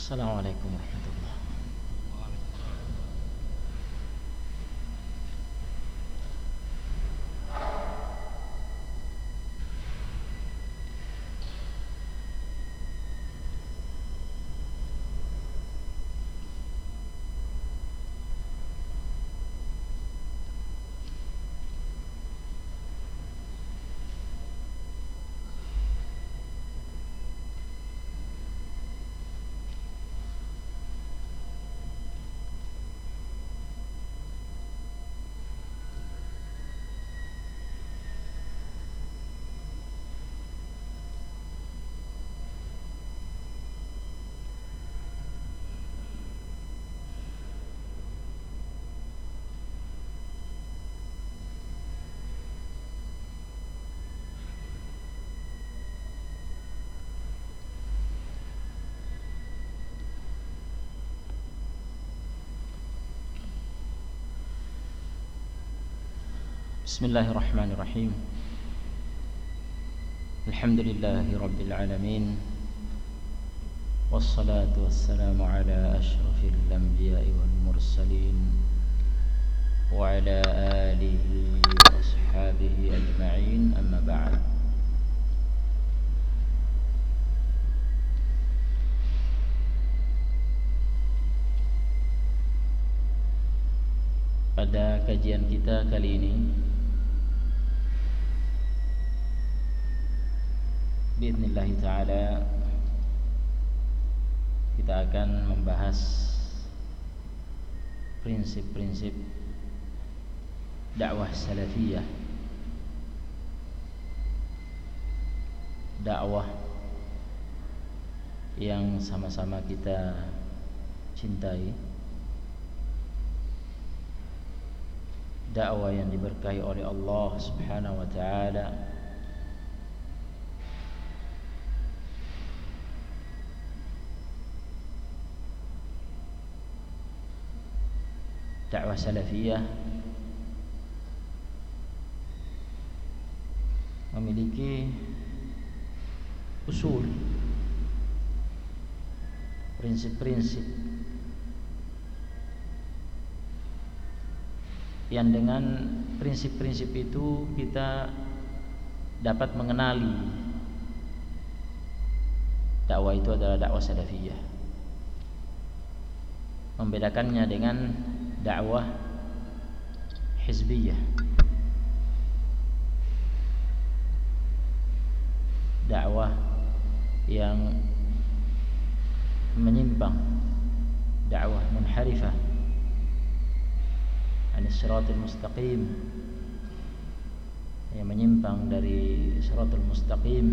Assalamualaikum warahmatullahi Bismillahirrahmanirrahim. Alhamdulillahi rabbil alamin. Wassalatu wassalamu ala asyrafil anbiya'i wal mursalin wa ala alihi wa ashabihi ajma'in, amma ba'd. Pada kajian kita kali ini biidznillah ta'ala kita akan membahas prinsip-prinsip dakwah salafiyah, dakwah yang sama-sama kita cintai, dakwah yang diberkahi oleh Allah Subhanahu wa ta'ala, dakwah salafiyah memiliki usul, prinsip-prinsip yang dengan prinsip-prinsip itu kita dapat mengenali dakwah itu adalah dakwah salafiyah, membedakannya dengan dakwah hizbiyah, dakwah yang menyimpang, dakwah munharifah anis siratal mustaqim, yang menyimpang dari siratal mustaqim.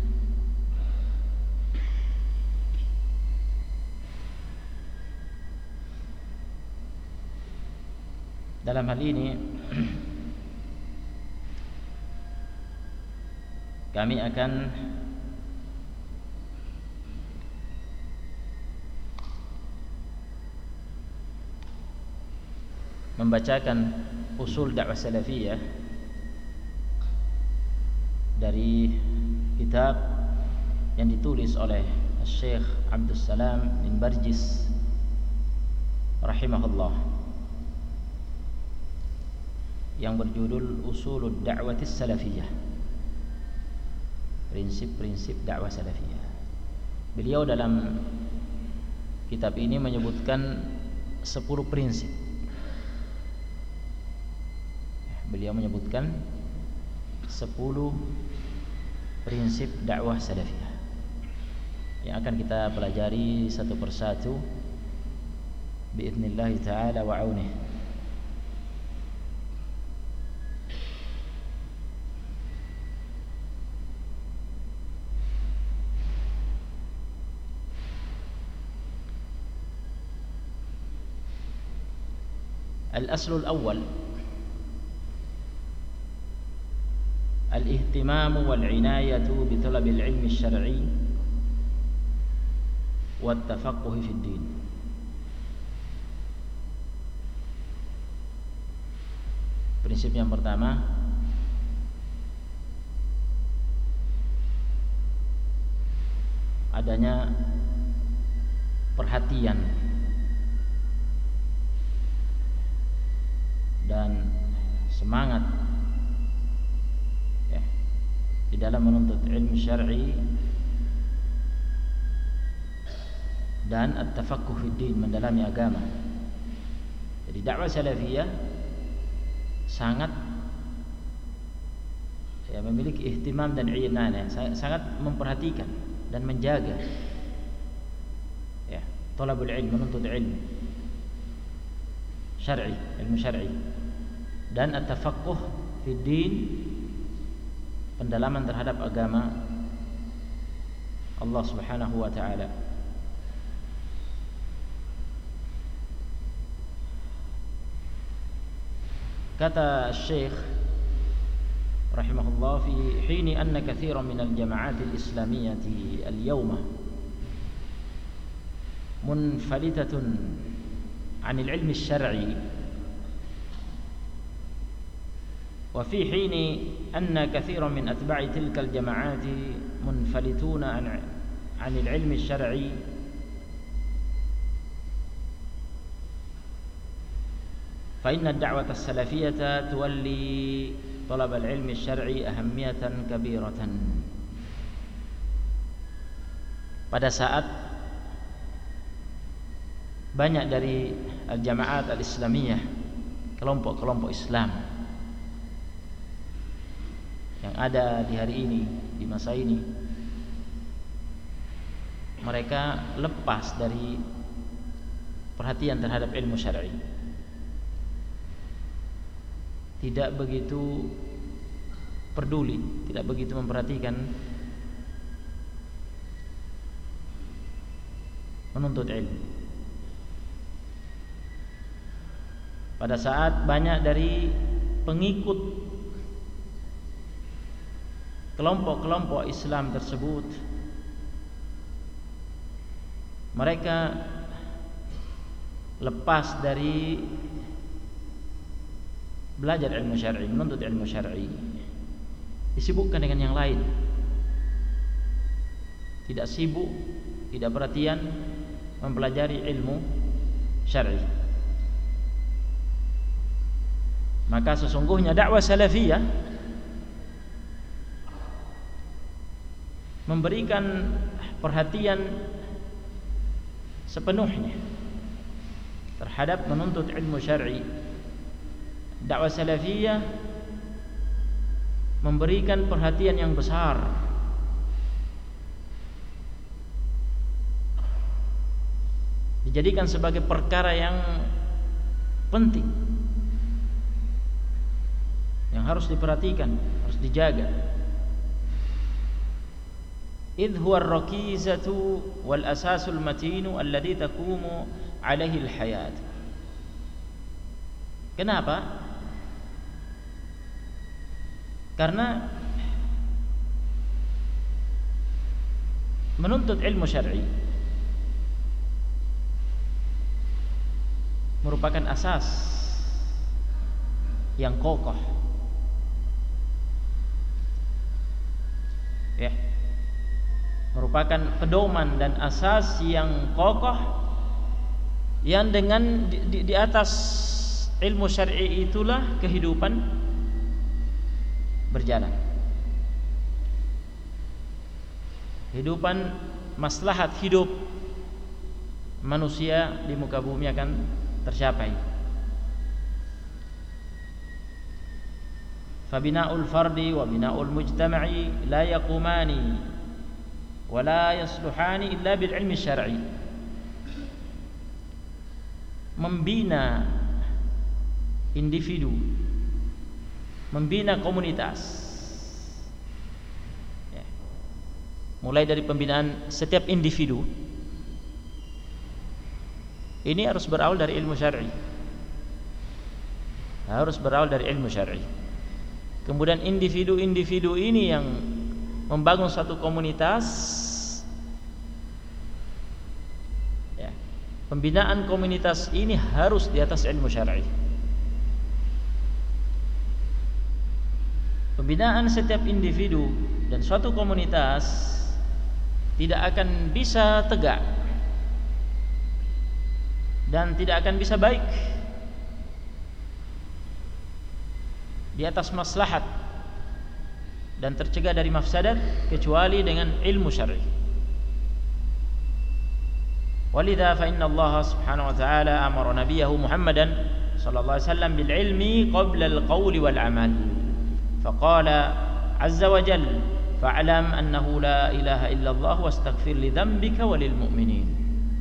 Dalam hal ini kami akan membacakan usul dakwah salafiyah dari kitab yang ditulis oleh Syekh Abdul Salam bin Barjis rahimahullah, yang berjudul Usulud Da'watis Salafiyah, prinsip-prinsip dakwah salafiyah. Beliau dalam kitab ini menyebutkan 10 prinsip. Beliau menyebutkan 10 prinsip dakwah salafiyah yang akan kita pelajari satu persatu biidznillah ta'ala wa aunih. Al-aslul awwal al-ihtimamu wal-inayatu bi talabil ilmi syar'i wat tafaqquhi fid din. Prinsip yang pertama, adanya perhatian dan semangat ya, di dalam menuntut ilmu syar'i dan at-tafaqquh fid din, mendalami agama. Jadi dakwah salafiyah sangat ya, memiliki ihtimam dan i'inanah, sangat memperhatikan dan menjaga ya, talabul ilm, menuntut ilmu syar'i, ilmu syar'i, dan at-tafaqquh fid din, pendalaman terhadap agama Allah Subhanahu wa taala. Kata Syekh rahimahullah, fi hini anna katsiran min al-jama'at al-islamiyyah al-yawma munfalitatun 'an al-'ilm al-syar'i, wa fi hini anna katsiran min atba'i tilka al-jama'at munfalituna 'an al-'ilm al-syar'i, fa inna ad-da'wata as-salafiyyah tuwalli talab al-'ilm al-syar'i ahammiyatan kabiratan. Pada saat banyak dari al-jama'at al-islamiyah, kelompok-kelompok Islam yang ada di hari ini, di masa ini, mereka lepas dari perhatian terhadap ilmu syar'i, tidak begitu peduli, tidak begitu memperhatikan menuntut ilmu. Pada saat banyak dari pengikut kelompok-kelompok Islam tersebut, mereka lepas dari belajar ilmu syar'i, menuntut ilmu syar'i, disibukkan dengan yang lain, tidak sibuk, tidak perhatian mempelajari ilmu syar'i. Maka sesungguhnya dakwah salafiyah memberikan perhatian sepenuhnya terhadap menuntut ilmu syar'i. Dakwah salafiyah memberikan perhatian yang besar dijadikan sebagai perkara yang penting, yang harus diperhatikan, harus dijaga. Idh huwa ar-rakizatu wal asasul matinu alladhi taqumu alaihi al-hayat. Kenapa? Karena menuntut ilmu syar'i merupakan asas yang kokoh, ya, merupakan pedoman dan asas yang kokoh, yang dengan di atas ilmu syar'i itulah kehidupan berjalan. Kehidupan, maslahat hidup manusia di muka bumi akan tercapai. Fabina'ul fardi wa bina'ul mujtama'i la yaqumani wa la yasluhani illa bil ilmi syar'i. Membina individu, membina komunitas, ya, mulai dari pembinaan setiap individu ini harus berawal dari ilmu syar'i, harus berawal dari ilmu syar'i. Kemudian individu-individu ini yang membangun satu komunitas, ya, pembinaan komunitas ini harus di atas ilmu syar'i. Pembinaan setiap individu dan suatu komunitas tidak akan bisa tegak, dan tidak akan bisa baik di atas maslahat dan tercegah dari mafsadat kecuali dengan ilmu syar'i. Walidha fa inna Allah subhanahu wa ta'ala amara nabiyahu Muhammadan sallallahu alaihi wasallam bil ilmi qabla al qawli wal amal. Faqala azza wa jalla fa'lam annahu la ilaha illallah wastaghfir li dhanbika walil mu'minin.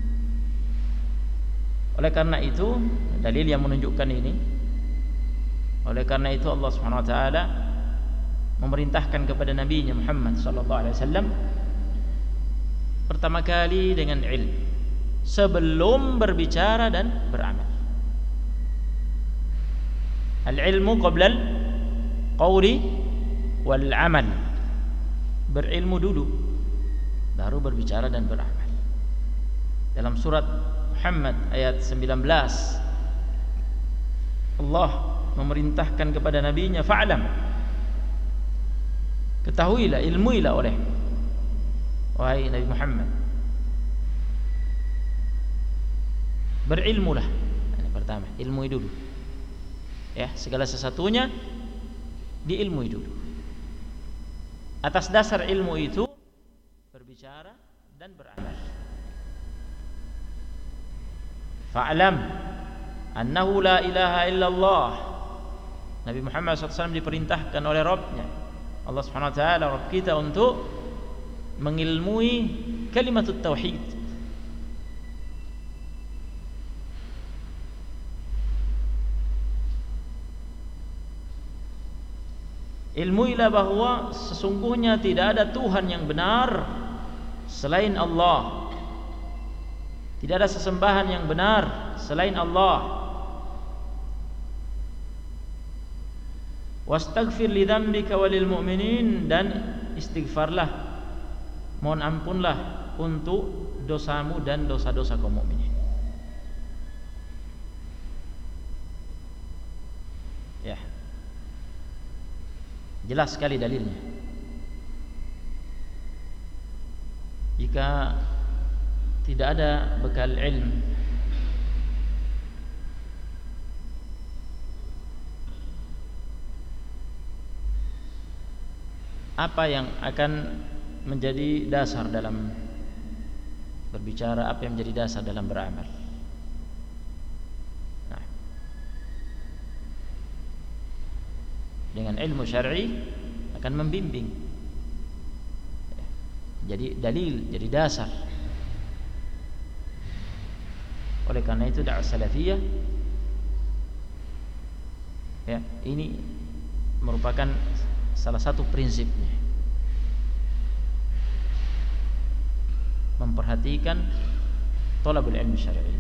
Oleh karena itu, dalil yang menunjukkan ini, oleh karena itu Allah Subhanahu wa taala memerintahkan kepada nabinya Muhammad sallallahu alaihi wasallam pertama kali dengan ilmu sebelum berbicara dan beramal. Al-ilmu qabla al-qawli wal amal. Berilmu dulu baru berbicara dan beramal. Dalam surat Muhammad ayat 19 Allah memerintahkan kepada nabinya fa'lam, ketahuilah, ilmuilah oleh wahai Nabi Muhammad, berilmulah. Ini pertama, ilmui dulu. Ya, segala sesuatunya diilmui dulu. Atas dasar ilmu itu berbicara dan beramal. Fa'lam annahu la ilaha illallah. Nabi Muhammad SAW diperintahkan oleh Rabbnya, Allah Subhanahu wa taala, Rabb kita, untuk mengilmui kalimat tauhid. Ilmuilah bahwa sesungguhnya tidak ada Tuhan yang benar selain Allah. Tidak ada sesembahan yang benar selain Allah. Wastaghfir li dzambika walil mu'minin, dan istighfarlah, mohon ampunlah untuk dosamu dan dosa-dosa kaum mukminin. Ya. Jelas sekali dalilnya. Jika tidak ada bekal ilmu, apa yang akan menjadi dasar dalam berbicara, apa yang menjadi dasar dalam beramal? Nah, dengan ilmu syar'i akan membimbing, jadi dalil, jadi dasar. Oleh karena itu dakwah salafiyah, ya, ini merupakan salah satu prinsipnya, memperhatikan thalabul ilmi syar'i.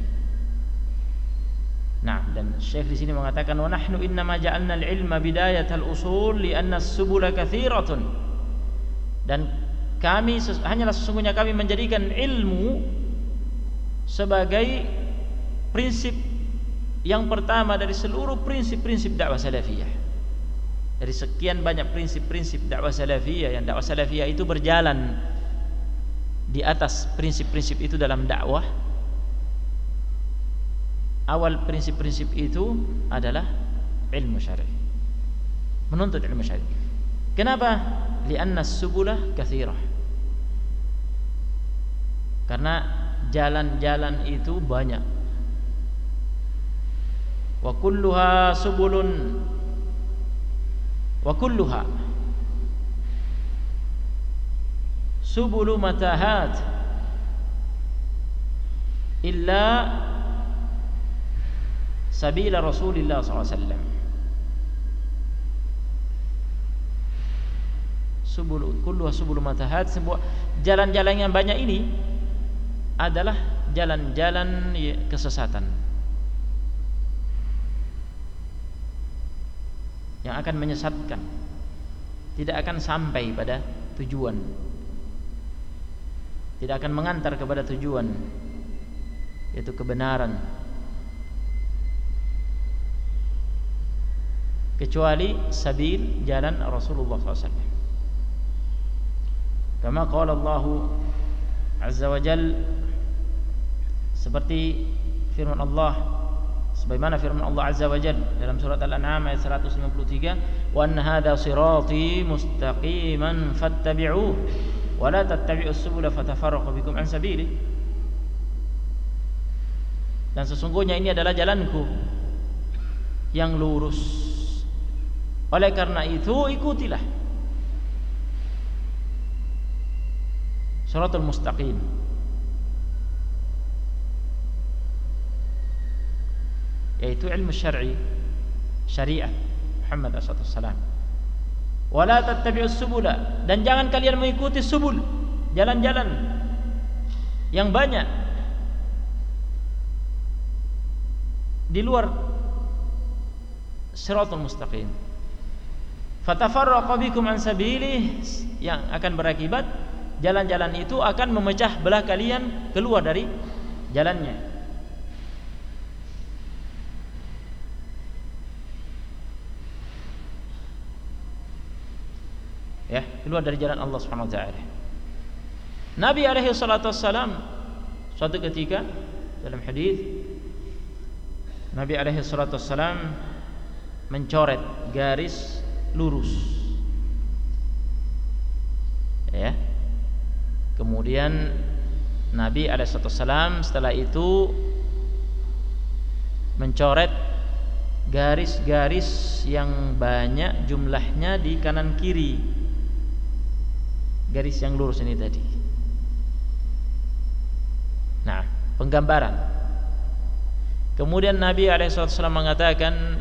Nah, dan Syekh di sini mengatakan wa nahnu innama ja'alna al-ilma bidayatal usul li'anna as-subula katsiratun. Dan kami hanyalah sesungguhnya kami menjadikan ilmu sebagai prinsip yang pertama dari seluruh prinsip-prinsip dakwah salafiyah. Dari sekian banyak prinsip-prinsip dakwah salafiyah, yang dakwah salafiyah itu berjalan di atas prinsip-prinsip itu dalam dakwah. Awal prinsip-prinsip itu adalah ilmu syar'i, menuntut ilmu syar'i. Kenapa? Li'anna as-subula katsirah. Karena jalan-jalan itu banyak. Wa kulluha subulun wa kulluha subulu matahat illa sabila Rasulillah SAW. Kulluha subulu matahat, sebuah jalan-jalan yang banyak ini adalah jalan-jalan kesesatan yang akan menyesatkan, tidak akan sampai pada tujuan, tidak akan mengantar kepada tujuan, yaitu kebenaran, kecuali sabil, jalan Rasulullah SAW. Kama qala Allah Azza wa Jalla, seperti firman Allah, sebagaimana firman Allah Azza wa Jalla dalam surat Al-An'am ayat 153, wa anna hadza sirati mustaqiman fattabi'uhu wa la tattabi'us subula fatafarraqu bikum an sabilihi. Dan sesungguhnya ini adalah jalanku yang lurus, oleh karena itu ikutilah Shiratal Mustaqim. Yaitu ilmu syar'i, syariat Muhammad SAW. Wala tattabi'us subula, dan jangan kalian mengikuti subul, jalan-jalan yang banyak di luar Shiratal Mustaqim. Fatafarraqu bikum an sabilih, yang akan berakibat jalan-jalan itu akan memecah belah kalian keluar dari jalannya. Ya, keluar dari jalan Allah Subhanahu wa taala. Nabi alaihi salatu wassalam suatu ketika dalam hadis, Nabi alaihi salatu wassalam mencoret garis lurus. Ya. Kemudian Nabi alaihi salatu wassalam setelah itu mencoret garis-garis yang banyak jumlahnya di kanan kiri. Garis yang lurus ini tadi. Nah, penggambaran. Kemudian Nabi SAW mengatakan,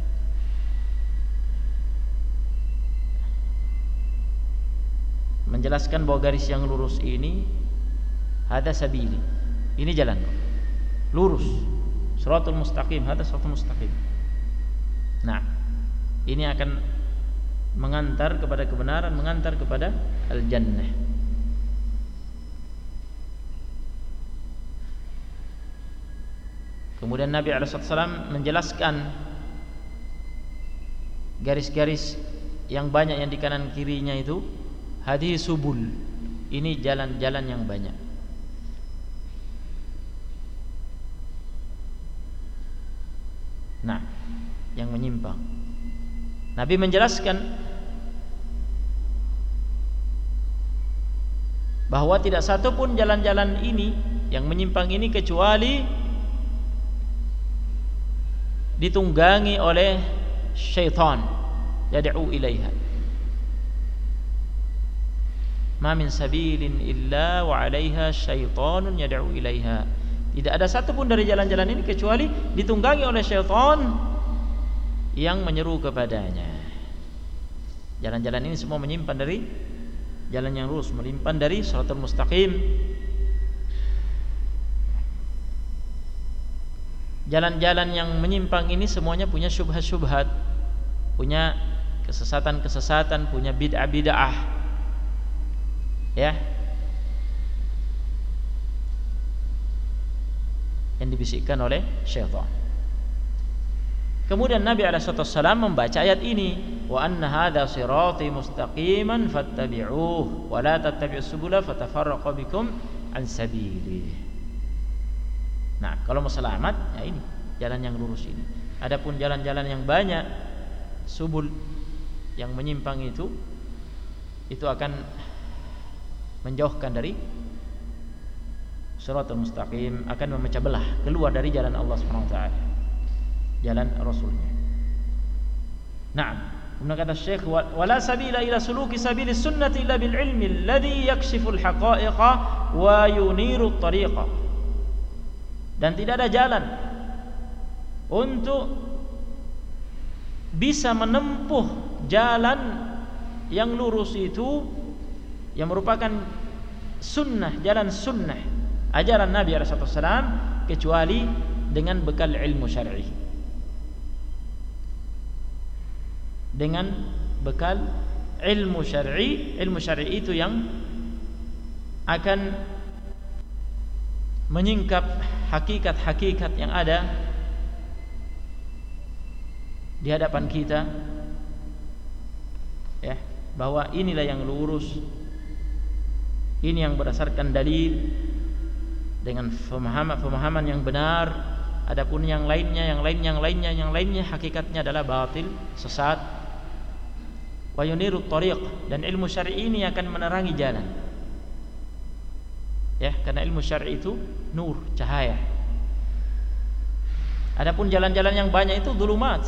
menjelaskan bahwa garis yang lurus ini hada sabili, ini jalan lurus, Shiratal Mustaqim, hada Shiratal Mustaqim. Nah, ini akan mengantar kepada kebenaran, mengantar kepada al-jannah. Kemudian Nabi SAW menjelaskan garis-garis yang banyak yang di kanan kirinya itu, hadhihi subul, ini jalan-jalan yang banyak. Nah, yang menyimpang. Nabi menjelaskan bahwa tidak satu pun jalan-jalan ini yang menyimpang ini kecuali ditunggangi oleh syaitan, yad'u ilaiha. Ma min sabilin illa wa 'alaiha syaitanun yad'u ilaiha. Tidak ada satu pun dari jalan-jalan ini kecuali ditunggangi oleh syaitan yang menyeru kepadanya. Jalan-jalan ini semua menyimpan dari jalan yang lurus, menyimpan dari Shiratal Mustaqim. Jalan-jalan yang menyimpang ini semuanya punya syubhat-syubhat, punya kesesatan-kesesatan, punya bid'ah-bid'ah. Ya. Yang dibisikkan oleh syaitan. Kemudian Nabi SAW membaca ayat ini, wa anna hadza sirati mustaqiman fattabi'uhu wa la tattabi'us subula fatafarraqu bikum an sabilihi. Nah, kalau mau selamat, ya ini jalan yang lurus ini. Adapun jalan-jalan yang banyak subul yang menyimpang itu akan menjauhkan dari Shiratal Mustaqim, akan memecah belah keluar dari jalan Allah Subhanahu wa taala, jalan Rasulnya. Naam. Kemudian kata Syekh, wala sabila ila suluki sabilis sunnati illa bil ilmi alladhi yakshifu al haqa'iqa wa yuniru at-tariqa. Dan tidak ada jalan untuk bisa menempuh jalan yang lurus itu, yang merupakan sunnah, jalan sunnah, ajaran Nabi SAW, kecuali dengan bekal ilmu syar'i. Dengan bekal ilmu syar'i itu yang akan menyingkap hakikat-hakikat yang ada di hadapan kita, ya, bahwa inilah yang lurus, ini yang berdasarkan dalil dengan pemahaman yang benar, Adapun yang lainnya hakikatnya adalah batil, sesat. Wa yunirut thariq, dan ilmu syar'i ini akan menerangi jalan. Ya, karena ilmu syar'i itu nur, cahaya. Adapun jalan-jalan yang banyak itu dhulumat.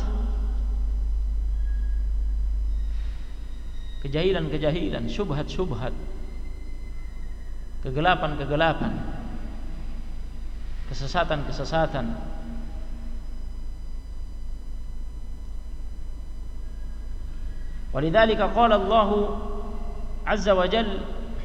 Kejahilan, syubhat, kegelapan, kesesatan. Walidzalika qala Allah Azza wa Jalla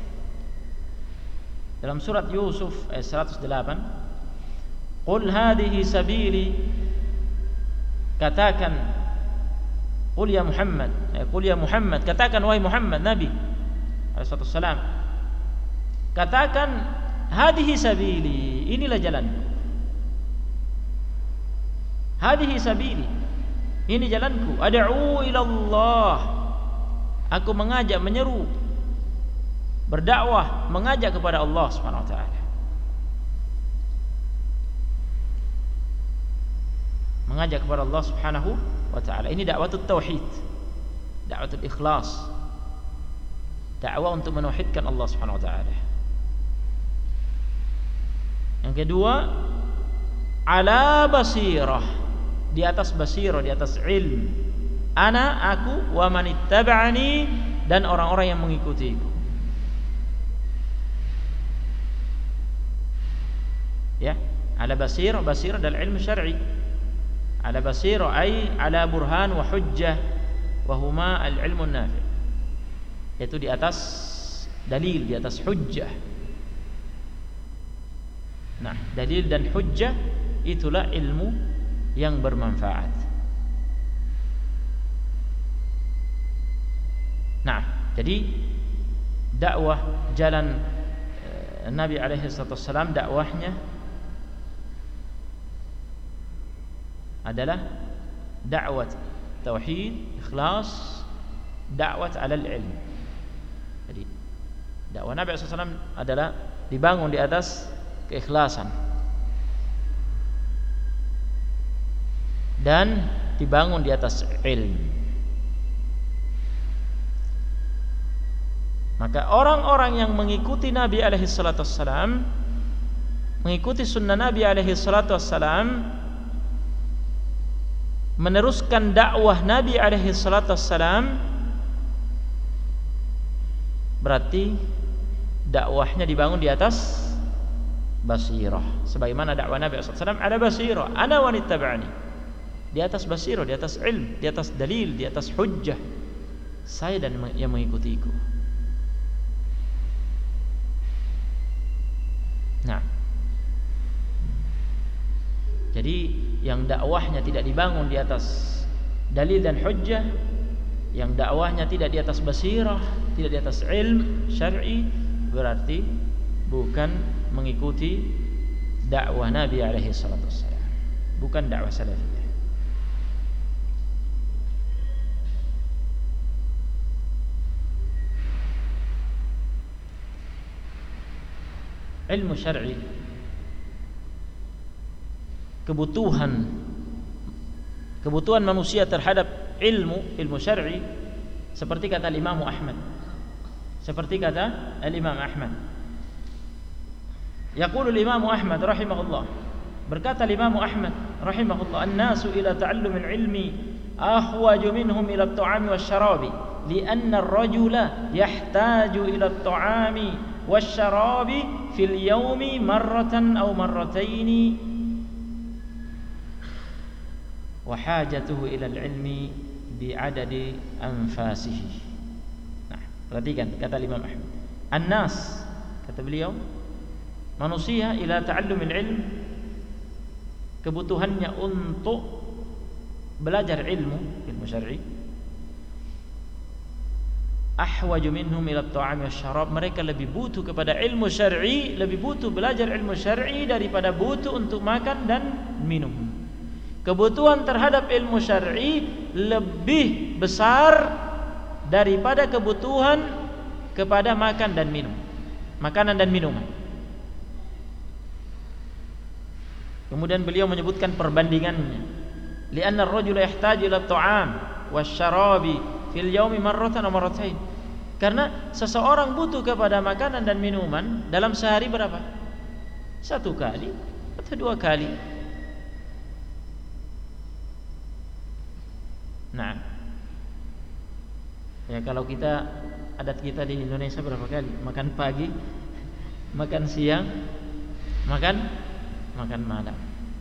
dalam surat Yusuf ayat 108, "Qul hadhihi sabili", katakan, qul ya Muhammad, katakan wahai Muhammad Nabi alaihi wasallam, katakan hadhihi sabili, inilah jalanku. Hadhihi sabili, ini jalanku. Ad'u ila Allah, aku mengajak, menyeru, berdakwah, mengajak kepada Allah Subhanahu wa taala. Mengajak kepada Allah Subhanahu wa taala. Ini dakwatut tauhid, dakwatul ikhlas, dakwah untuk menauhidkan Allah Subhanahu wa taala. Yang kedua, ala basirah, di atas basirah, di atas ilm. Ana, aku, wa manittaba'ani, dan orang-orang yang mengikutiku. Ya, ala basirah adalah ilmu syar'i. Ala basirah ay ala burhan wa hujjah, wa huma al-ilmu nafi'. Yaitu di atas dalil, di atas hujjah. Nah, dalil dan hujjah itulah ilmu yang bermanfaat. Nah, jadi dakwah jalan Nabi alaihi wasallam, dakwahnya adalah dakwah tauhid, ikhlas, dakwah alal ilm. Jadi dakwah Nabi sallallahu alaihi wasallam adalah dibangun di atas keikhlasan dan dibangun di atas ilmu. Maka orang-orang yang mengikuti Nabi alaihi salatu wassalam, mengikuti sunnah Nabi alaihi salatu wassalam, meneruskan dakwah Nabi alaihi salatu wassalam, berarti dakwahnya dibangun di atas basirah. Sebagaimana dakwah Nabi sallallahu alaihi wasallam ada basirah, ana wa nittaba'ani. Di atas basirah, di atas ilm, di atas dalil, di atas hujjah. Saya dan yang mengikutiku. Nah, jadi yang dakwahnya tidak dibangun di atas dalil dan hujjah, yang dakwahnya tidak di atas basirah, tidak di atas ilm syar'i, berarti bukan mengikuti dakwah Nabi alaihi salatu wassalam, bukan dakwah salafiyah. Ilmu syar'i, kebutuhan manusia terhadap ilmu syar'i, seperti kata Imam Ahmad, yaqulu Imam Ahmad rahimahullah, berkata Imam Ahmad rahimahullah, an-nasu ila ta'allum al-ilmi ahwaju minhum ila at-ta'ami wasyarabi, li'anna ar-rajula yahtaju ila at-ta'ami wasyarabi fil yawmi marratan aw marrataini, wa hajatuhu ila al-ilmi bi'adadi anfasihi. Nah, perhatikan kata Imam Ahmad, an-nas, kata beliau, manusia ila ta'allumil ilm, kebutuhannya untuk belajar ilmu syar'i, ahwaju minhum ila at-ta'ami wasyarab, mereka lebih butuh kepada ilmu syar'i, lebih butuh belajar ilmu syar'i daripada butuh untuk makan dan minum. Kebutuhan terhadap ilmu syar'i lebih besar daripada kebutuhan kepada makanan dan minuman. Kemudian beliau menyebutkan perbandingannya. Li'anna ar-rajula yahtaju ila at-ta'am wasyarabi fil yawmi marratan aw marratain. Karena seseorang butuh kepada makanan dan minuman dalam sehari berapa? 1 kali atau 2 kali. Nah, ya kalau kita, adat kita di Indonesia berapa kali? Makan pagi, makan siang, makan malam.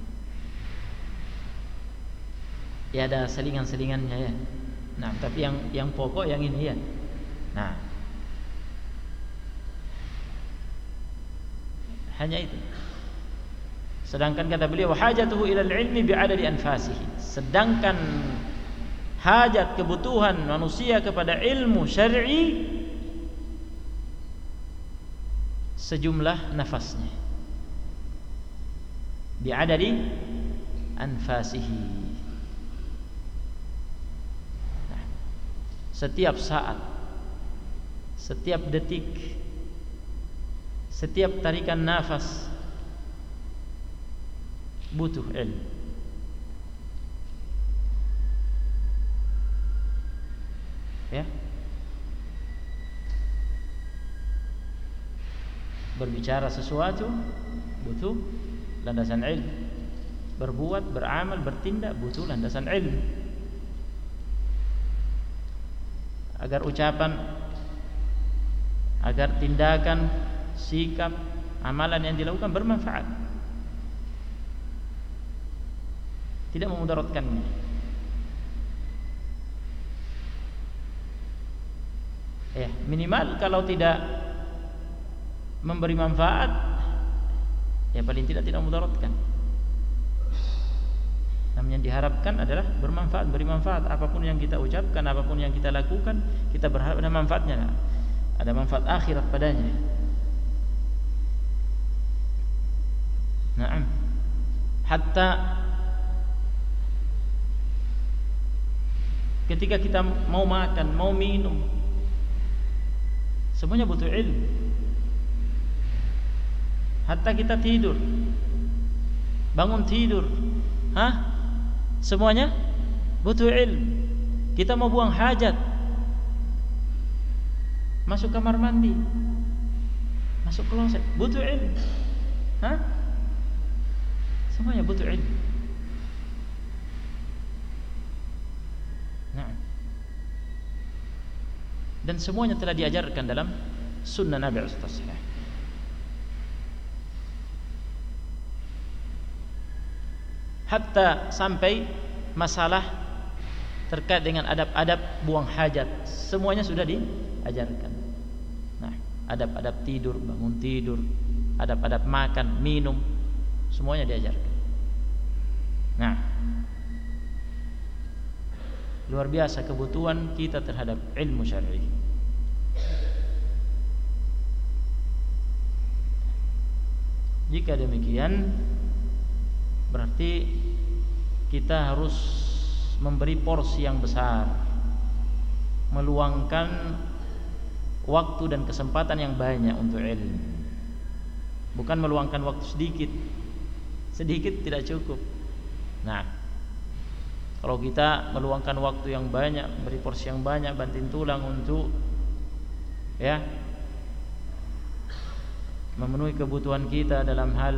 Ya ada selingan-selingannya ya. Nah, tapi yang pokok yang ini ya. Nah, hanya itu. Sedangkan kata beliau hajatuhu ilal ilmi bi'adadi anfasihi. Sedangkan hajat kebutuhan manusia kepada ilmu syar'i sejumlah nafasnya. Bi'adadi anfasihi. Nah, setiap saat, setiap detik, setiap tarikan nafas butuh ilmu. Ya. Berbicara sesuatu butuh landasan ilmu. Berbuat, beramal, bertindak butuh landasan ilmu. Agar ucapan, agar tindakan, sikap, amalan yang dilakukan bermanfaat, tidak memudaratkannya. Ya, minimal kalau tidak memberi manfaat, ya paling tidak memudaratkan. Namun yang diharapkan adalah bermanfaat, beri manfaat. Apapun yang kita ucapkan, apapun yang kita lakukan, kita berharap ada manfaatnya, ada manfaat akhirat padanya. Naam. Hatta ketika kita mau makan, mau minum, semuanya butuh ilmu. Hatta kita tidur, bangun tidur, semuanya butuh ilmu. Kita mau buang hajat, masuk kamar mandi, masuk kloset, butuh ilmu. Semuanya butuh ilmu. Nah, dan semuanya telah diajarkan dalam sunnah Nabi SAW. Hatta sampai masalah terkait dengan adab-adab buang hajat, semuanya sudah diajarkan. Nah, adab-adab tidur, bangun tidur, adab-adab makan, minum, semuanya diajarkan. Nah, luar biasa kebutuhan kita terhadap ilmu syar'i. Jika demikian, berarti kita harus memberi porsi yang besar, meluangkan waktu dan kesempatan yang banyak untuk ilmu. Bukan meluangkan waktu sedikit. Sedikit tidak cukup. Nah, kalau kita meluangkan waktu yang banyak, beri porsi yang banyak, banting tulang untuk memenuhi kebutuhan kita dalam hal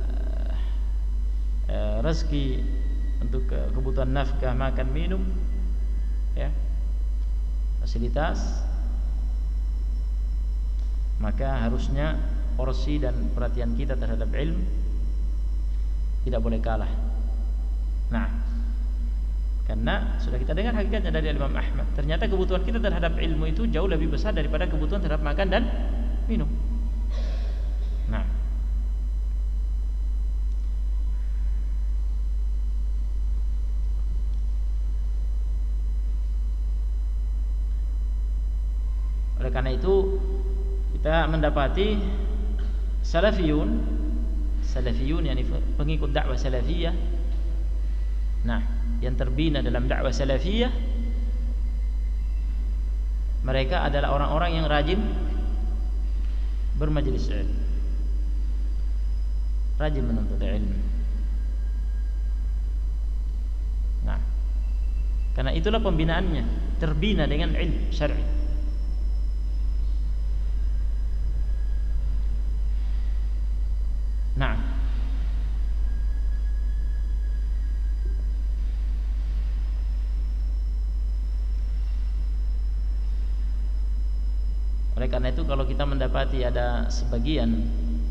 rezeki, untuk kebutuhan nafkah, makan, minum, fasilitas, maka harusnya porsi dan perhatian kita terhadap ilmu tidak boleh kalah. Nah, karena sudah kita dengar hakikatnya dari Imam Ahmad, ternyata kebutuhan kita terhadap ilmu itu jauh lebih besar daripada kebutuhan terhadap makan dan minum. Nah, oleh karena itu kita mendapati salafiyun yakni pengikut dakwah salafiyah, nah, yang terbina dalam dakwah salafiyah, mereka adalah orang-orang yang rajin bermajelis ilmu, rajin menuntut ilmu. Karena itulah pembinaannya, terbina dengan ilmu syar'i. Nah, oleh karena itu kalau kita mendapati ada sebagian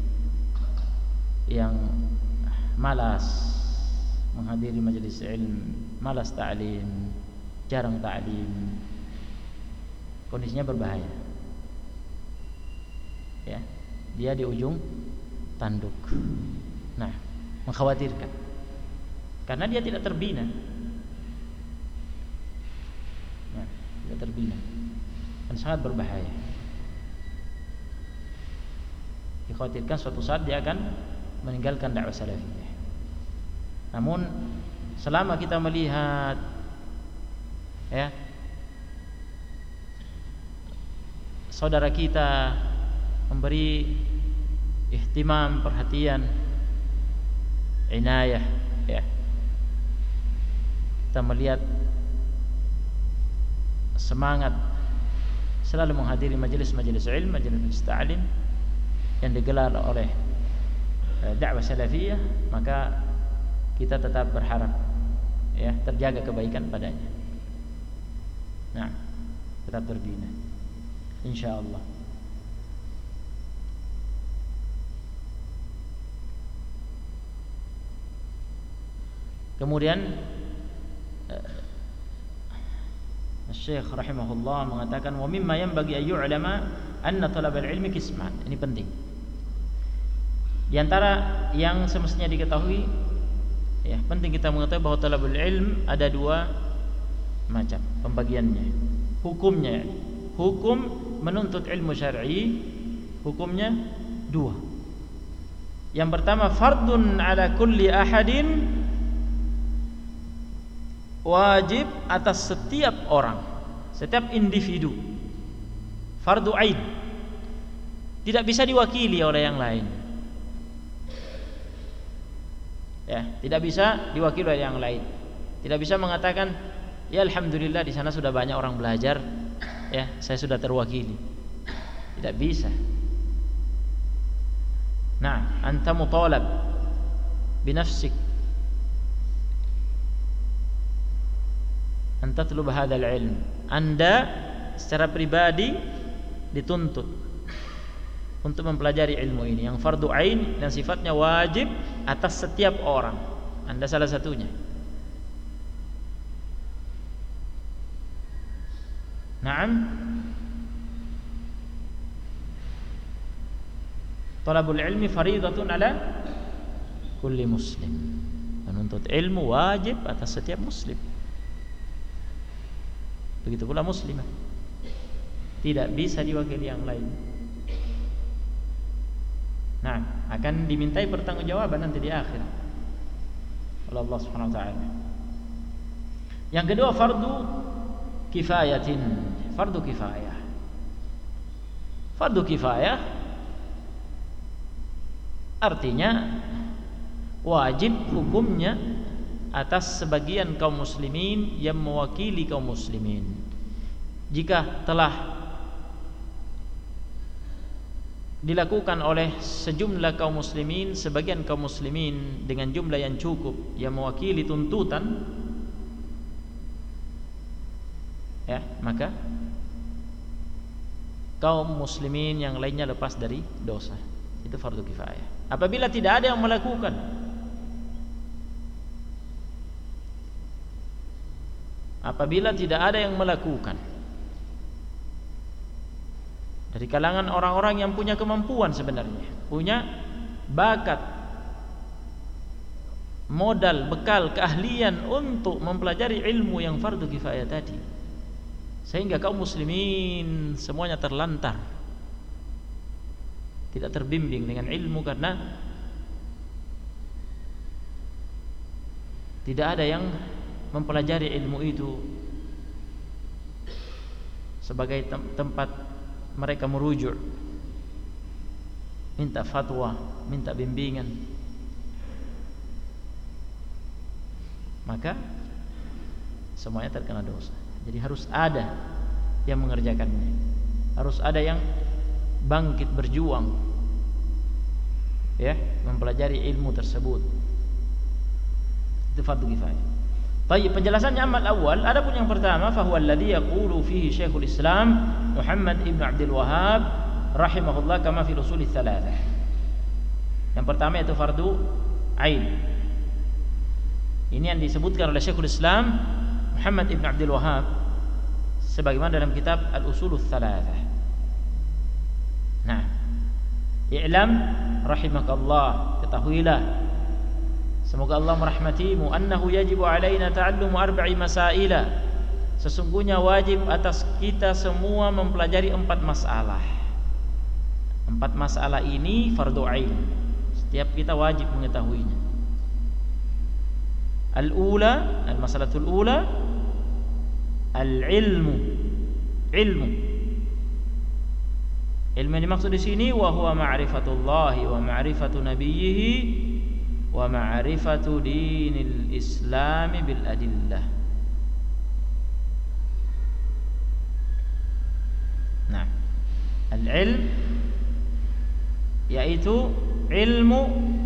yang malas menghadiri majelis ilmu, malas ta'lim, jarang ta'lim, kondisinya berbahaya. Ya, dia di ujung tanduk. Nah, mengkhawatirkan karena dia tidak terbina. Nah, tidak terbina dan sangat berbahaya. Dikhawatirkan suatu saat dia akan meninggalkan dakwah salafiyah. Namun selama kita melihat ya saudara kita memberi ihtimam, perhatian, inayah, ya, kita melihat semangat selalu menghadiri majelis-majelis ilmu, majelis ta'lim yang digelar oleh dakwah salafiyah, maka kita tetap berharap ya terjaga kebaikan padanya. Nah, tetap terbina insyaallah. Kemudian Syekh rahimahullah mengatakan wa mimma yanbaghi an yu'lama anna talabal ilmi qisman. Ini penting. Di antara yang semestinya diketahui, ya, penting kita mengetahui bahwa talabul ilm ada dua macam pembagiannya. Hukumnya, hukum menuntut ilmu syar'i, hukumnya dua. Yang pertama, fardun ala kulli ahadin, wajib atas setiap orang, setiap individu. Fardu ain, tidak bisa diwakili oleh yang lain. Ya, tidak bisa diwakili oleh yang lain. Tidak bisa mengatakan, ya alhamdulillah di sana sudah banyak orang belajar, ya saya sudah terwakili. Tidak bisa. Nah, anta mutalab binafsik an tatlub hadzal ilm. Anda secara pribadi dituntut untuk mempelajari ilmu ini yang fardu ain dan sifatnya wajib atas setiap orang. Anda salah satunya. Naam. Talabul ilmi fariidatun ala kulli muslim. Menuntut ilmu wajib atas setiap muslim. Begitu pula muslimah. Tidak bisa diwakili yang lain. Nah, akan dimintai pertanggungjawaban nanti di akhir oleh Allah Subhanahu wa taala. Yang kedua, fardu kifayatin. Fardu kifayah. Fardu kifayah artinya wajib hukumnya atas sebagian kaum muslimin yang mewakili kaum muslimin. Jika telah dilakukan oleh sejumlah kaum muslimin, sebagian kaum muslimin dengan jumlah yang cukup yang mewakili tuntutan, ya, maka kaum muslimin yang lainnya lepas dari dosa. Itu fardu kifayah. Apabila tidak ada yang melakukan, apabila tidak ada yang melakukan dari kalangan orang-orang yang punya kemampuan, sebenarnya punya bakat, modal, bekal, keahlian untuk mempelajari ilmu yang fardu kifayah tadi, sehingga kaum muslimin semuanya terlantar, tidak terbimbing dengan ilmu karena tidak ada yang mempelajari ilmu itu sebagai tempat mereka merujuk, minta fatwa, minta bimbingan. Maka semuanya terkena dosa. Jadi harus ada yang mengerjakannya, harus ada yang bangkit berjuang, ya, mempelajari ilmu tersebut. Itu fardu kifayah. Baik, penjelasannya amal awal. Adapun yang pertama, fa huwa alladhi yaqulu fihi Syekhul Islam Muhammad ibn Abdul Wahhab rahimahullah kama fi usul tsalatsah. Yang pertama itu fardu ain. Ini yang disebutkan oleh Syekhul Islam Muhammad ibn Abdul Wahhab sebagaimana dalam kitab Al-Usul Tsalatsah. Nah, i'lam rahimakallah, ketahuilah, semoga Allah merahmatimu, annahu yajibu alaina ta'allumu arba'i masaila, sesungguhnya wajib atas kita semua mempelajari 4 masalah. 4 masalah ini fardu ain, setiap kita wajib mengetahuinya. Al-ula, al-masalatul ula, al-ilmu. Ilmu yang dimaksud di sini wa huwa ma'rifatullahi wa ma'rifatu nabiyhi wa ma'rifatu dinil islami bil adillah. Nah, al-ilm yaitu ilmu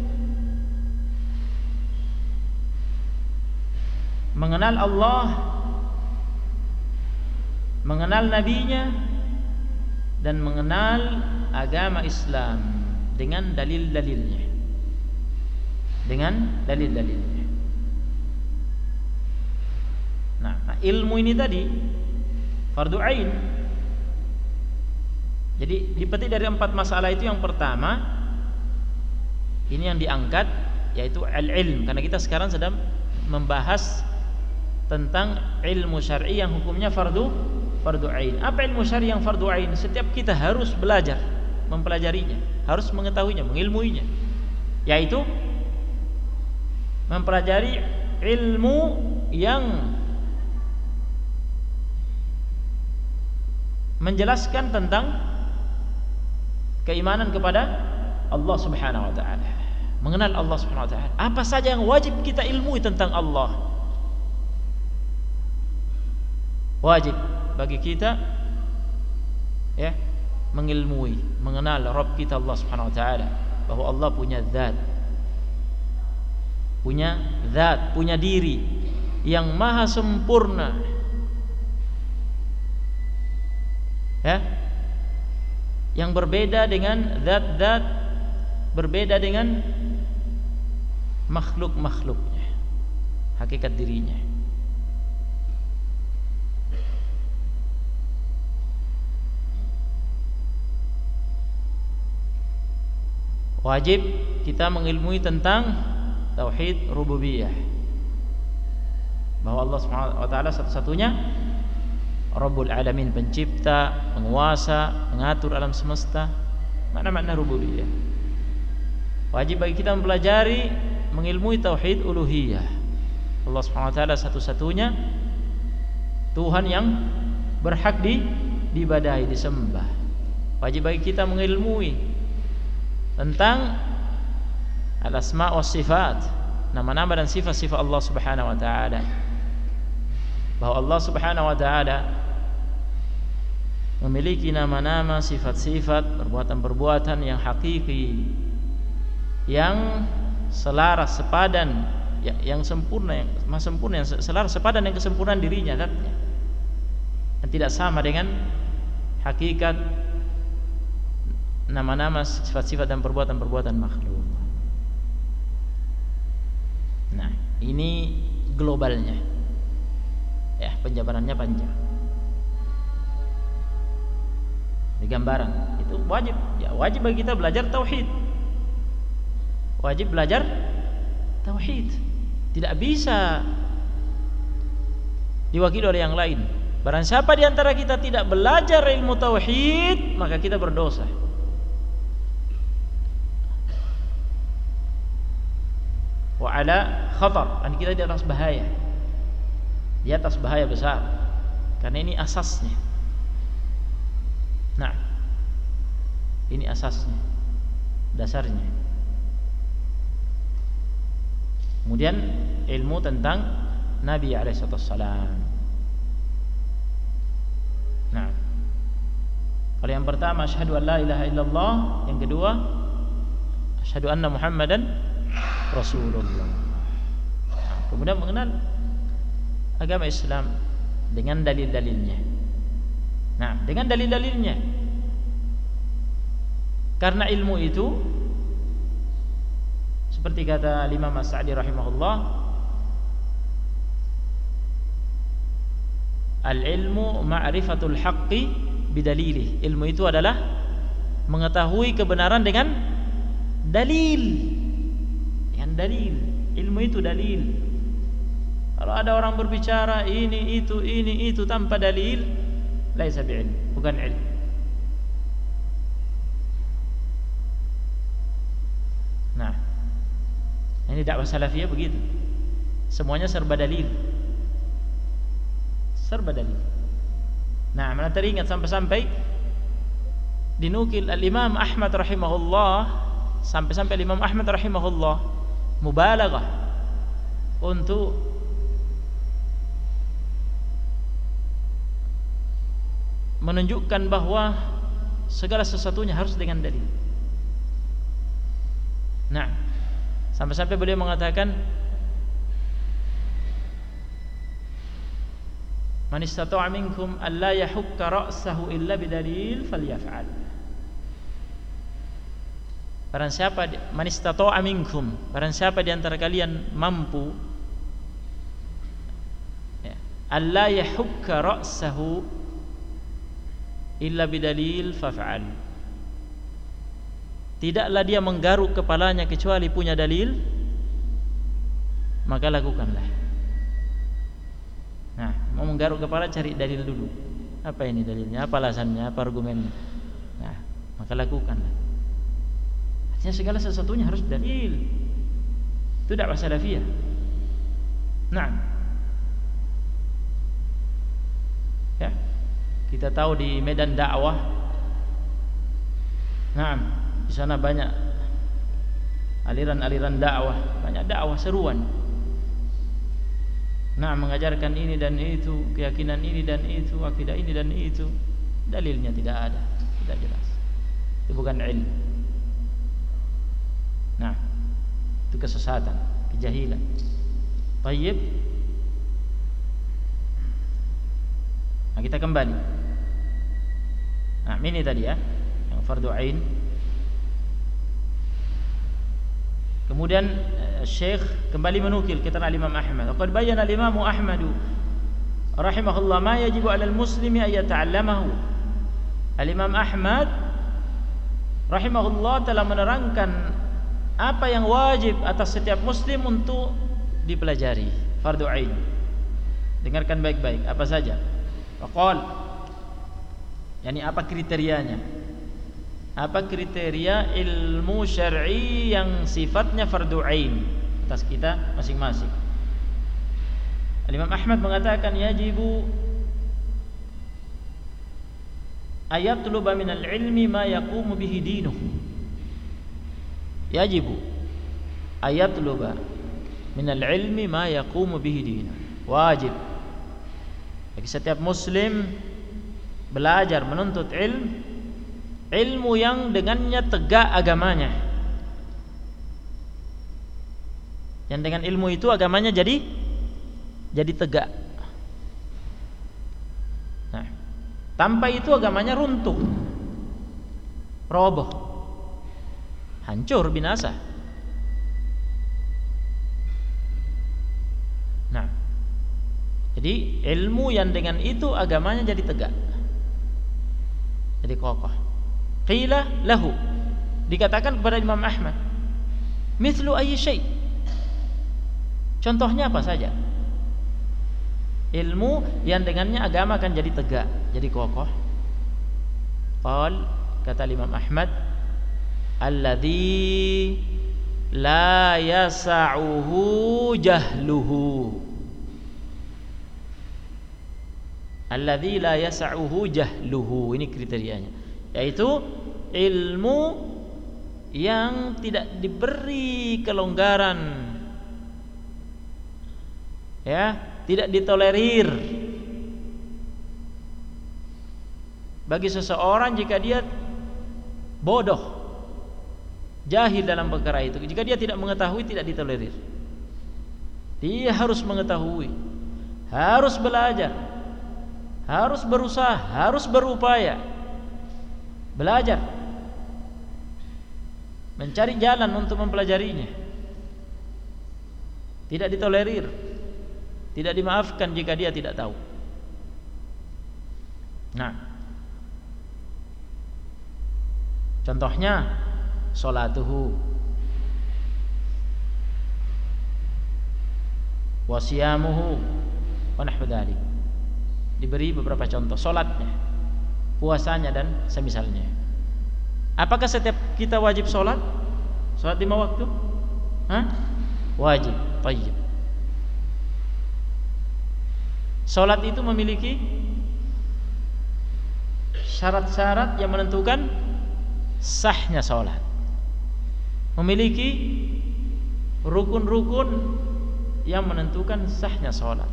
mengenal Allah, mengenal nabinya, dan mengenal agama Islam dengan dalil-dalilnya. Dengan dalil-dalilnya. Nah, ilmu ini tadi fardu ain. Jadi dipetik dari 4 masalah itu, yang pertama ini yang diangkat yaitu al-ilm, karena kita sekarang sedang membahas tentang ilmu syar'i yang hukumnya fardu ain. Apa ilmu syar'i yang fardu ain? Setiap kita harus belajar, mempelajarinya, harus mengetahuinya, mengilmuinya, yaitu mempelajari ilmu yang menjelaskan tentang keimanan kepada Allah Subhanahu wa taala, mengenal Allah Subhanahu wa taala. Apa saja yang wajib kita ilmui tentang Allah? Wajib bagi kita, ya, mengilmui, mengenal Rabb kita Allah Subhanahu wa taala, bahwa Allah punya zat, punya diri yang maha sempurna, ya, yang berbeda dengan zat-zat, berbeda dengan makhluk-makhluknya, hakikat dirinya. Wajib kita mengilmui tentang tauhid rububiyah, bahwa Allah Subhanahu wa taala satu-satunya Rabbul Alamin, pencipta, penguasa, pengatur alam semesta. Mana makna rububiyah? Wajib bagi kita mempelajari, mengilmui tauhid uluhiyah. Allah Subhanahu wa taala satu-satunya Tuhan yang berhak diibadahi, disembah. Wajib bagi kita mengilmui tentang al-asma' was sifat, nama-nama dan sifat-sifat Allah Subhanahu wa taala, bahwa Allah Subhanahu wa taala memiliki nama-nama, sifat-sifat, perbuatan-perbuatan yang hakiki, yang selaras, sepadan, yang sempurna, yang maha sempurna, yang selaras, sepadan dengan kesempurnaan dirinya, zatnya, dan tidak sama dengan hakikat nama-nama, sifat-sifat dan perbuatan-perbuatan makhluk. Nah, ini globalnya, ya, penjabarannya panjang. Ini gambaran. Itu wajib, ya, wajib bagi kita belajar tauhid. Wajib belajar tauhid. Tidak bisa diwakili oleh yang lain. Barang siapa di antara kita tidak belajar ilmu tauhid, maka kita berdosa. Wa ala khatar, dan kita di atas bahaya. Di atas bahaya besar. Karena ini asasnya. Nah, ini asasnya, dasarnya. Kemudian ilmu tentang Nabi alaihissalam. Nah, kalau yang pertama asyhadu an la ilaha illallah, yang kedua asyhadu anna Muhammadan Rasulullah. Nah, kemudian mengenal agama Islam dengan dalil-dalilnya. Nah, dengan dalil-dalilnya. Karena ilmu itu seperti kata Imam As-Sa'di rahimahullah, al-ilmu ma'rifatul haqqi bidalilih. Ilmu itu adalah mengetahui kebenaran dengan dalil. Dengan dalil. Ilmu itu dalil. Kalau ada orang berbicara ini itu tanpa dalil, laisa bi'ilm, bukan ilmu. Nah, ini dakwah salafiyah begitu. Semuanya serba dalil. Serba dalil. Nah, mana teringat sampai-sampai dinukil al-Imam Ahmad rahimahullah, sampai-sampai Imam Ahmad rahimahullah mubalaghah untuk menunjukkan bahwa segala sesuatunya harus dengan dalil. Nah, sampai-sampai beliau mengatakan, man istata'a minkum alla yahukka ra'sahu illa bidalil falyaf'al. Barang siapa man istata'a minkum, barang siapa di antara kalian mampu ya, alla yahukka ra'sahu illa bidalil faf'al. Tidaklah dia menggaruk kepalanya kecuali punya dalil, maka lakukanlah. Nah, mau menggaruk kepala cari dalil dulu. Apa ini dalilnya? Apa alasannya? Apa argumennya? Nah, maka lakukanlah. Artinya segala sesuatunya harus dalil. Itu dakwah salafiyah. Nah, ya, kita tahu di medan dakwah, nah, di sana banyak aliran-aliran dakwah, banyak dakwah seruan. Nah, mengajarkan ini dan itu, keyakinan ini dan itu, akidah ini dan itu. Dalilnya tidak ada, tidak jelas. Itu bukan ilmu. Nah, itu kesesatan, kejahilan. Baik. Nah, kita kembali. Nah, ini tadi ya, yang fardu ain. Kemudian Syekh kembali menukil keterangan Imam Ahmad. Qad bayyana al-Imam Ahmad rahimahullah ma yajibu 'alal muslimi ay yata'allamahu. Al-Imam Ahmad rahimahullah telah menerangkan apa yang wajib atas setiap muslim untuk dipelajari, fardu ain. Dengarkan baik-baik, apa saja? Faqal, yakni apa kriterianya? Apa kriteria ilmu syar'i yang sifatnya fardu ain atas kita masing-masing? Imam Ahmad mengatakan yajibu ayatluba minal ilmi ma yaqumu bihi dinuh. Yajibu ayatluba minal ilmi ma yaqumu bihi dinuh. Wajib bagi setiap muslim belajar menuntut ilmu yang dengannya tegak agamanya. Yang dengan ilmu itu agamanya jadi tegak. Nah, tanpa itu agamanya runtuh, roboh, hancur, binasa. Nah, jadi ilmu yang dengan itu agamanya jadi tegak, jadi kokoh. Qila lahu, dikatakan kepada Imam Ahmad, mithlu ayyi syai'. Contohnya apa saja? Ilmu yang dengannya agama akan jadi tegak, jadi kokoh. Qal, kata Imam Ahmad, alladzi la yasa'uhu jahluhu. Alladzi la yasa'uhu jahluhu, ini kriterianya, yaitu ilmu yang tidak diberi kelonggaran Ya, tidak ditolerir bagi seseorang jika dia bodoh, jahil dalam perkara itu. Jika dia tidak mengetahui, tidak ditolerir. Dia harus mengetahui, harus belajar, harus berusaha, harus berupaya belajar, mencari jalan untuk mempelajarinya. Tidak ditolerir, tidak dimaafkan jika dia tidak tahu. Nah, contohnya sholatuhu wa siyamuhu wa nahwu dzalik. Diberi beberapa contoh salatnya, puasanya dan semisalnya. Apakah setiap kita wajib salat? Salat 5 waktu? Wajib. Tayyib. Salat itu memiliki syarat-syarat yang menentukan sahnya salat. Memiliki rukun-rukun yang menentukan sahnya salat.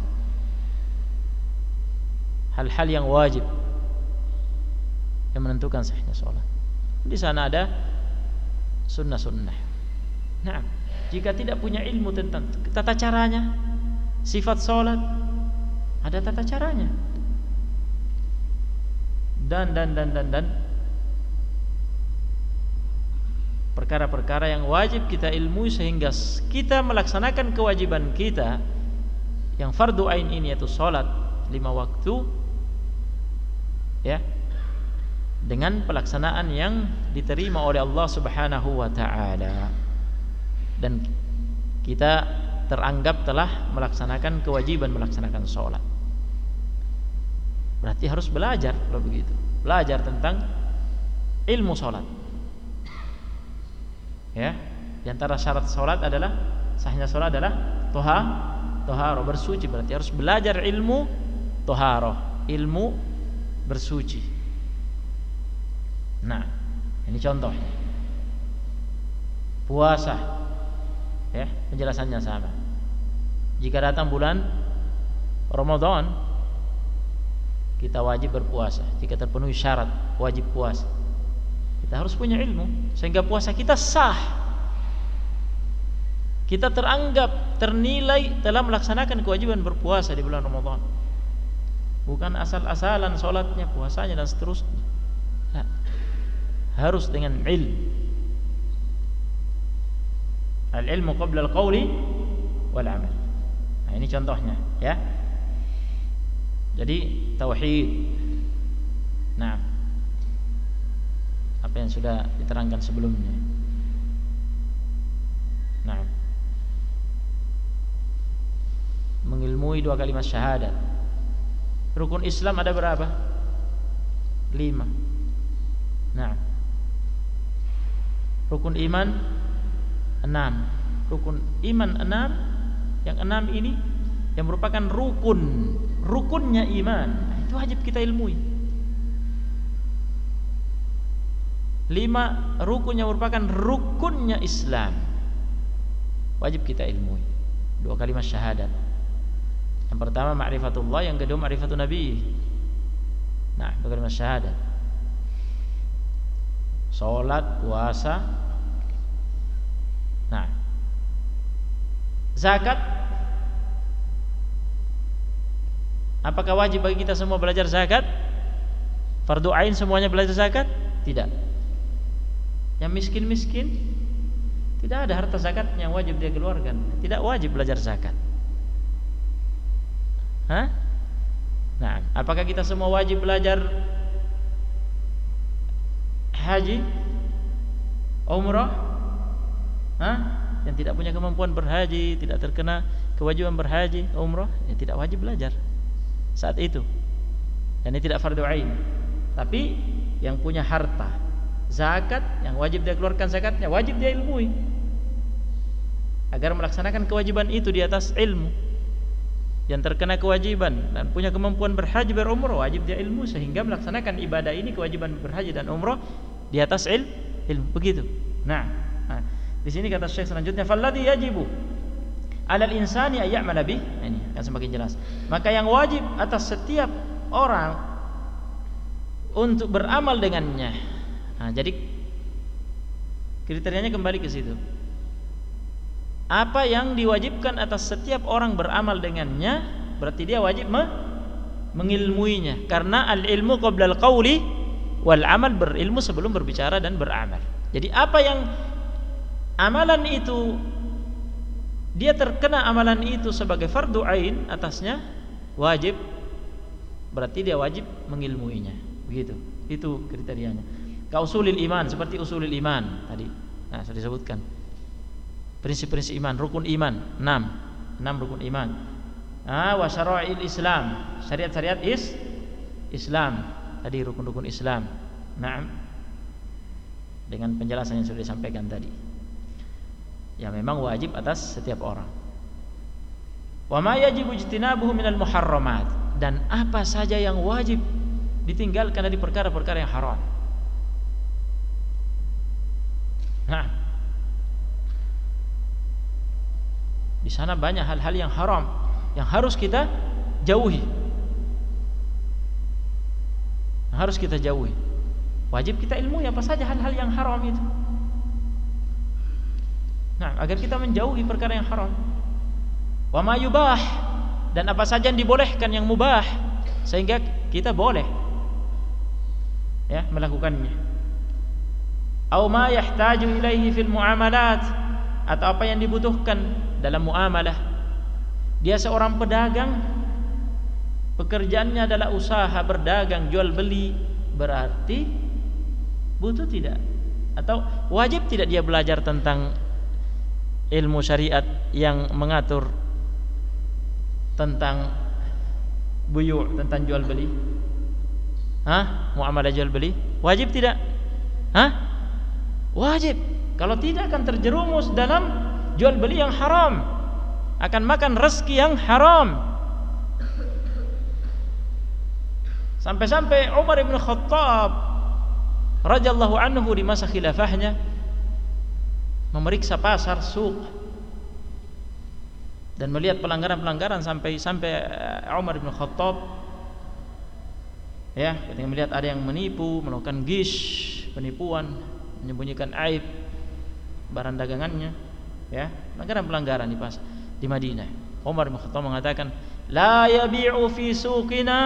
Hal-hal yang wajib yang menentukan sahnya salat. Di sana ada sunnah-sunnah. Nah, jika tidak punya ilmu tentang tata caranya, sifat salat, ada tata caranya. Dan perkara-perkara yang wajib kita ilmui sehingga kita melaksanakan kewajiban kita yang fardu ain ini, yaitu salat 5 waktu, ya, dengan pelaksanaan yang diterima oleh Allah Subhanahu wa taala, dan kita teranggap telah melaksanakan kewajiban melaksanakan salat. Berarti harus belajar kalau begitu. Belajar tentang ilmu salat. Ya, di antara syarat salat adalah sahnya salat adalah thaharah, bersuci. Berarti harus belajar ilmu thaharah, ilmu bersuci. Nah, ini contohnya. Puasa, ya, penjelasannya sama. Jika datang bulan Ramadan, kita wajib berpuasa. Jika terpenuhi syarat wajib puasa, kita harus punya ilmu sehingga puasa kita sah. Kita teranggap, ternilai telah melaksanakan kewajiban berpuasa di bulan Ramadan. Bukan asal-asalan sholatnya, puasanya dan seterusnya. Nah, harus dengan ilmu. Al-ilmu qabla al-qawli wal amal. Nah, ini contohnya, ya. Jadi tauhid. Nah, apa yang sudah diterangkan sebelumnya. Nah, mengilmui 2 kalimat syahadat. Rukun Islam ada berapa? 5. Nah, rukun iman 6. Rukun iman 6. Yang 6 ini yang merupakan rukunnya iman. Nah, itu wajib kita ilmui. 5 rukun yang merupakan rukunnya Islam, wajib kita ilmui. 2 kalimat syahadat. Yang pertama ma'rifatullah, yang kedua ma'rifatun nabi. Nah, 2 kalimat syahadat. Salat, puasa. Nah, zakat. Apakah wajib bagi kita semua belajar zakat? Fardu ain semuanya belajar zakat? Tidak. Yang miskin-miskin tidak ada harta zakat yang wajib dia keluarkan, tidak wajib belajar zakat. Nah, apakah kita semua wajib belajar haji, umrah? Yang tidak punya kemampuan berhaji, tidak terkena kewajiban berhaji, umrah, ya tidak wajib belajar saat itu. Dan ini tidak fardu ain. Tapi yang punya harta zakat, yang wajib dia keluarkan zakatnya, wajib dia ilmui agar melaksanakan kewajiban itu di atas ilmu. Yang terkena kewajiban dan punya kemampuan berhaji berumrah, wajib dia ilmu sehingga melaksanakan ibadah ini, kewajiban berhaji dan umrah, di atas ilmu. Begitu. Nah, di sini kata Syekh selanjutnya, falladhi yajibu 'alal insani ay ya'mala bih. Ini akan semakin jelas. Maka yang wajib atas setiap orang untuk beramal dengannya. Nah, jadi kriterianya kembali ke situ. Apa yang diwajibkan atas setiap orang beramal dengannya, berarti dia wajib mengilmuinya. Karena al-ilmu qabla al-qawli wal amal, berilmu sebelum berbicara dan beramal. Jadi apa yang amalan itu, dia terkena amalan itu sebagai fardu ain atasnya, wajib, berarti dia wajib mengilmuinya. Begitu. Itu kriterianya. Ka usulil iman, seperti usulil iman tadi. Nah, sudah disebutkan. Prinsip-prinsip iman, rukun iman, 6 rukun iman. Wa syara'il Islam, syariat-syariat Islam. Tadi rukun-rukun Islam. Naam. Dengan penjelasan yang sudah disampaikan tadi. Ya memang wajib atas setiap orang. Wa ma yajibu ijtinabuhu minal muharramat, dan apa saja yang wajib ditinggalkan dari perkara-perkara yang haram. Nah, di sana banyak hal-hal yang haram yang harus kita jauhi. Harus kita jauhi. Wajib kita ilmu apa saja hal-hal yang haram itu. Nah, agar kita menjauhi perkara yang haram. Wa ma yubah, dan apa saja yang dibolehkan yang mubah, sehingga kita boleh ya melakukannya. Au ma yahtaju ilaihi fil muamalat, atau apa yang dibutuhkan dalam muamalah. Dia seorang pedagang, pekerjaannya adalah usaha berdagang, jual beli, berarti butuh tidak atau wajib tidak dia belajar tentang ilmu syariat yang mengatur tentang buyu', tentang jual beli? Muamalah jual beli wajib tidak? Wajib. Kalau tidak akan terjerumus dalam jual beli yang haram, akan makan rezeki yang haram. Sampai-sampai Umar bin Khattab radhiyallahu anhu di masa khilafahnya memeriksa pasar suq dan melihat pelanggaran-pelanggaran sampai Umar bin Khattab ya, ketika melihat ada yang menipu, melakukan gish, penipuan, menyembunyikan aib barang dagangannya, ya, pelanggaran-pelanggaran di pasar di Madinah. Umar bin Khattab mengatakan, la yabi'u fi suqina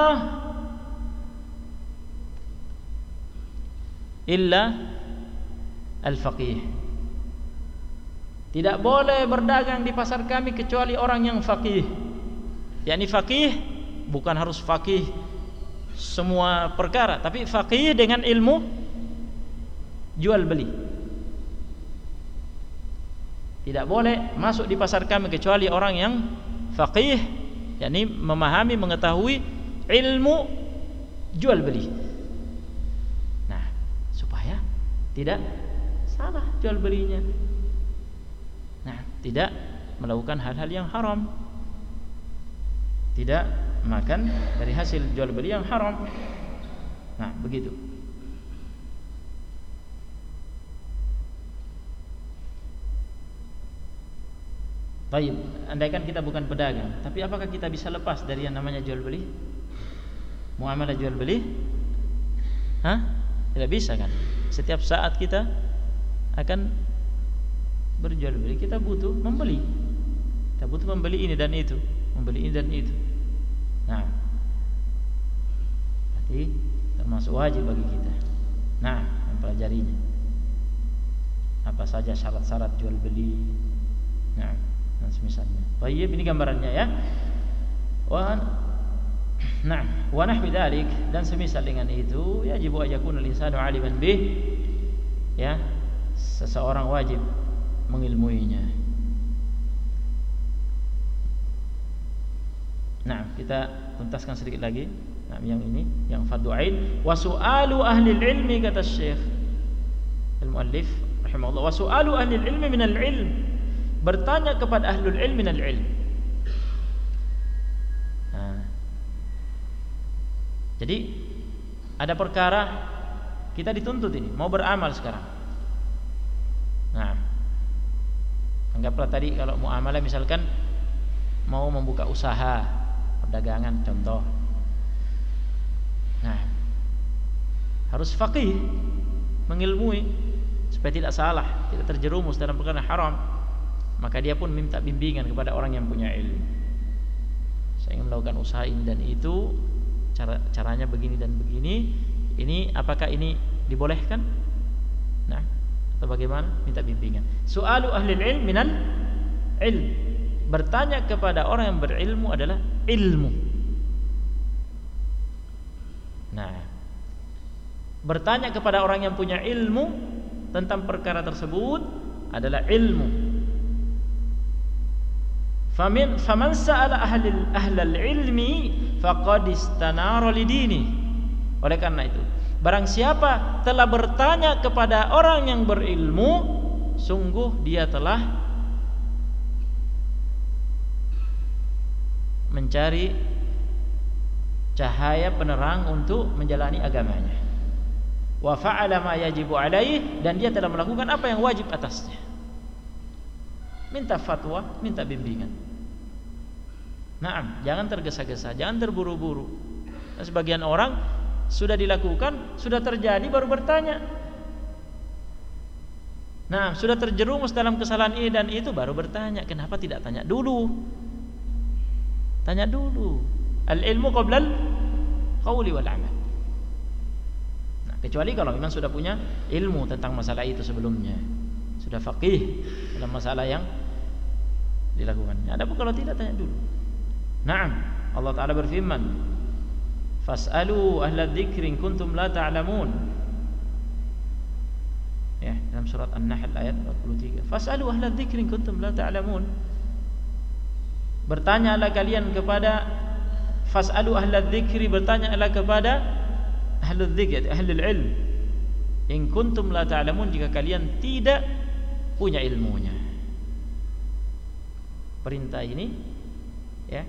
illa al-faqih. Tidak boleh berdagang di pasar kami kecuali orang yang faqih. Yakni faqih bukan harus faqih semua perkara, tapi faqih dengan ilmu jual beli. Tidak boleh masuk di pasar kami kecuali orang yang faqih, yakni memahami, mengetahui ilmu jual beli. Nah, supaya tidak salah jual belinya. Nah, tidak melakukan hal-hal yang haram, tidak makan dari hasil jual beli yang haram. Nah, begitu. Baik, andaikan kita bukan pedagang, tapi apakah kita bisa lepas dari yang namanya jual beli? Muamalah jual beli? Tidak bisa kan? Setiap saat kita akan berjual beli, kita butuh membeli. Kita butuh membeli ini dan itu, membeli ini dan itu. Nah, berarti termasuk wajib bagi kita. Nah, mempelajarinya. Apa saja syarat-syarat jual beli. Nah, dan semisalnya. Baik, ini gambarannya ya. Wa nahwi dzalik, dan semisal dengan itu, yajibu ayakun al-insanu 'aliman bih. Ya, seseorang wajib mengilmuinya. Nah, kita tuntaskan sedikit lagi. Nah, yang ini, yang fardu ain. Wa su'alu ahli ilmi, kata Syekh al-muallif rahimahullah, wa su'alu ahli ilmi min al-ilm, bertanya kepada ahlul ilm min al-ilm. Nah, jadi ada perkara kita dituntut ini, mau beramal sekarang. Nah, Anggaplah tadi kalau muamalah misalkan mau membuka usaha perdagangan contoh. Nah, harus faqih, mengilmui supaya tidak salah, tidak terjerumus dalam perkara haram. Maka dia pun minta bimbingan kepada orang yang punya ilmu. Saya ingin melakukan usaha ini dan itu, caranya begini dan begini. Ini apakah ini dibolehkan? Nah, atau bagaimana? Minta bimbingan. Su'alu ahli ilm minal ilm. Bertanya kepada orang yang berilmu adalah ilmu. Nah, bertanya kepada orang yang punya ilmu tentang perkara tersebut adalah ilmu. Faman sa'ala ahlal ilmi faqad istanara lidini. Oleh karena itu, barang siapa telah bertanya kepada orang yang berilmu, sungguh dia telah mencari cahaya penerang untuk menjalani agamanya. Wa fa'ala ma yajibu alaihi, dan dia telah melakukan apa yang wajib atasnya. Minta fatwa, minta bimbingan. Naam, jangan tergesa-gesa, jangan terburu-buru. Dan sebagian orang sudah dilakukan, sudah terjadi baru bertanya. Nah, sudah terjerumus dalam kesalahan ini dan itu baru bertanya. Kenapa tidak tanya dulu? Tanya dulu. Al-ilmu qabla al-qawli wal amal. Nah, kecuali kalau memang sudah punya ilmu tentang masalah itu sebelumnya, sudah faqih dalam masalah yang dilakukannya. Adapun kalau tidak, tanya dulu. Naam, Allah Ta'ala berfirman, fas'alu ahla dzikri in kuntum la ta'lamun. Ya, dalam surat An-Nahl ayat 43. Fas'alu ahla dzikri in kuntum la ta'lamun. Bertanyalah kalian kepada, fas'alu ahla dzikri, bertanyalah kepada ahlul dzikr, ahlul ilm. In kuntum la ta'lamun, jika kalian tidak punya ilmunya. Perintah ini ya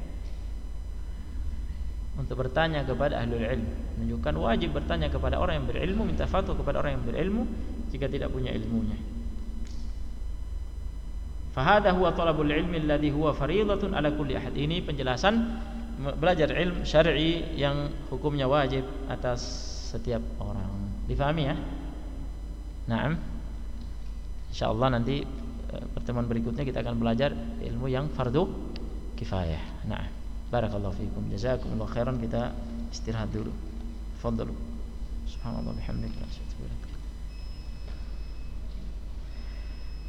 untuk bertanya kepada ahlul ilm, menunjukkan wajib bertanya kepada orang yang berilmu, minta fatwa kepada orang yang berilmu jika tidak punya ilmunya. Fahada huwa talabul ilmi alladhi huwa fariidatun ala kulli ahad. Ini penjelasan belajar ilmu syar'i yang hukumnya wajib atas setiap orang. Difahami ya? Naam. Insyaallah nanti pertemuan berikutnya kita akan belajar ilmu yang fardu kifayah. Nah, barakallahu fiikum, jazakumullahu khairan. Kita istirahat dulu. Fadhalu. Subhanallah bihamdika.